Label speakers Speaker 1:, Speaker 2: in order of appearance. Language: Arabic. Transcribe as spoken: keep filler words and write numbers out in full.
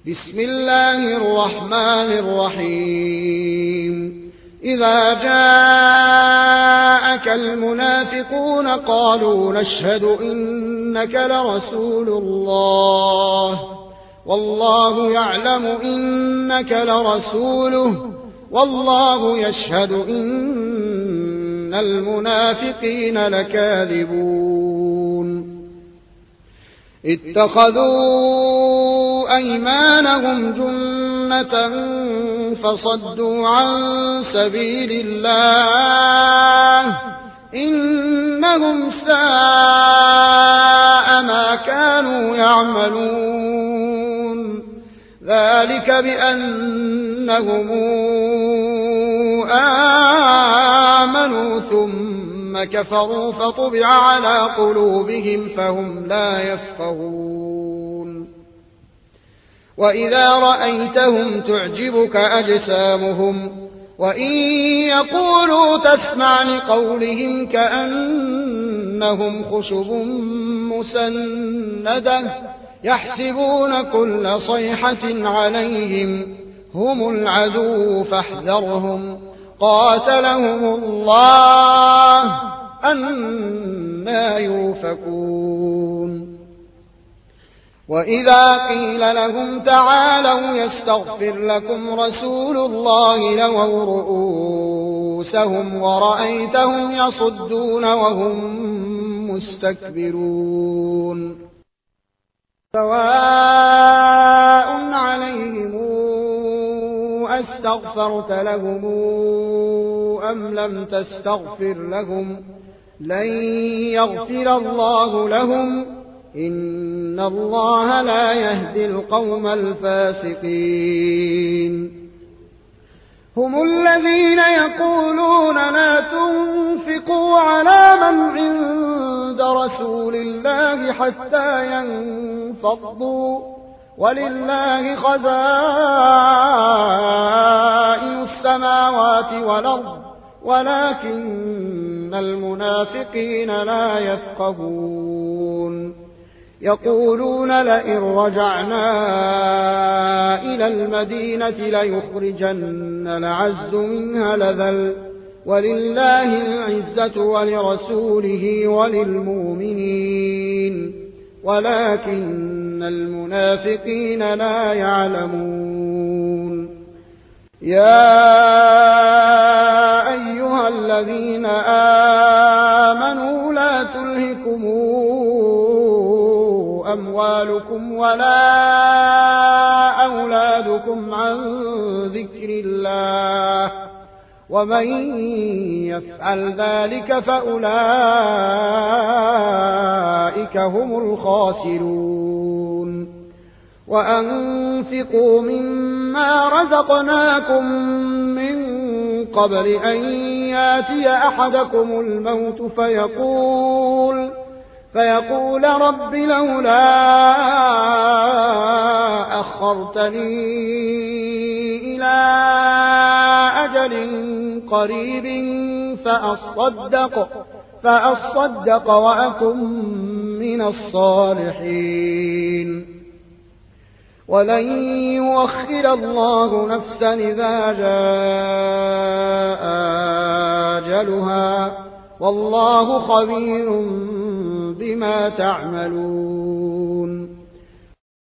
Speaker 1: بسم الله الرحمن الرحيم إذا جاءك المنافقون قالوا نشهد إنك لرسول الله والله يعلم إنك لرسوله والله يشهد إن المنافقين لكاذبون اتخذوا أيمانهم جنة فصدوا عن سبيل الله إنهم ساء ما كانوا يعملون ذلك بأنهم آمنوا ثم كفروا فطبع على قلوبهم فهم لا يفقهون وإذا رأيتهم تعجبك أجسامهم وإن يقولوا تسمع لقولهم كأنهم خشب مسندة يحسبون كل صيحة عليهم هم العدو فاحذرهم قاتلهم الله أنى يؤفكون وإذا قيل لهم تعالوا يستغفر لكم رسول الله لووا رؤوسهم ورأيتهم يصدون وهم مستكبرون سواء عليهم أستغفرت لهم أم لم تستغفر لهم لن يغفر الله لهم إن الله لا يهدي القوم الفاسقين هم الذين يقولون لا تنفقوا على من عند رسول الله حتى ينفضوا ولله خزائن السماوات والأرض ولكن المنافقين لا يفقهون يقولون لئن رجعنا إلى المدينة ليخرجن الأعز منها الأذل ولله العزة ولرسوله وللمؤمنين ولكن المنافقين لا يعلمون يا أيها الذين آمنوا لا تلهكم أموالكم ولا أولادكم عن ذكر الله ومن يفعل ذلك فأولئك هم الخاسرون وأنفقوا مما رزقناكم من قبل أن ياتي أحدكم الموت فيقول فيقول رب لولا أخرتني إلى أجل قريب فأصدق, فأصدق وأكن من الصالحين ولن يؤخر الله نفسا إذا جاء أجلها والله خبير بما تعملون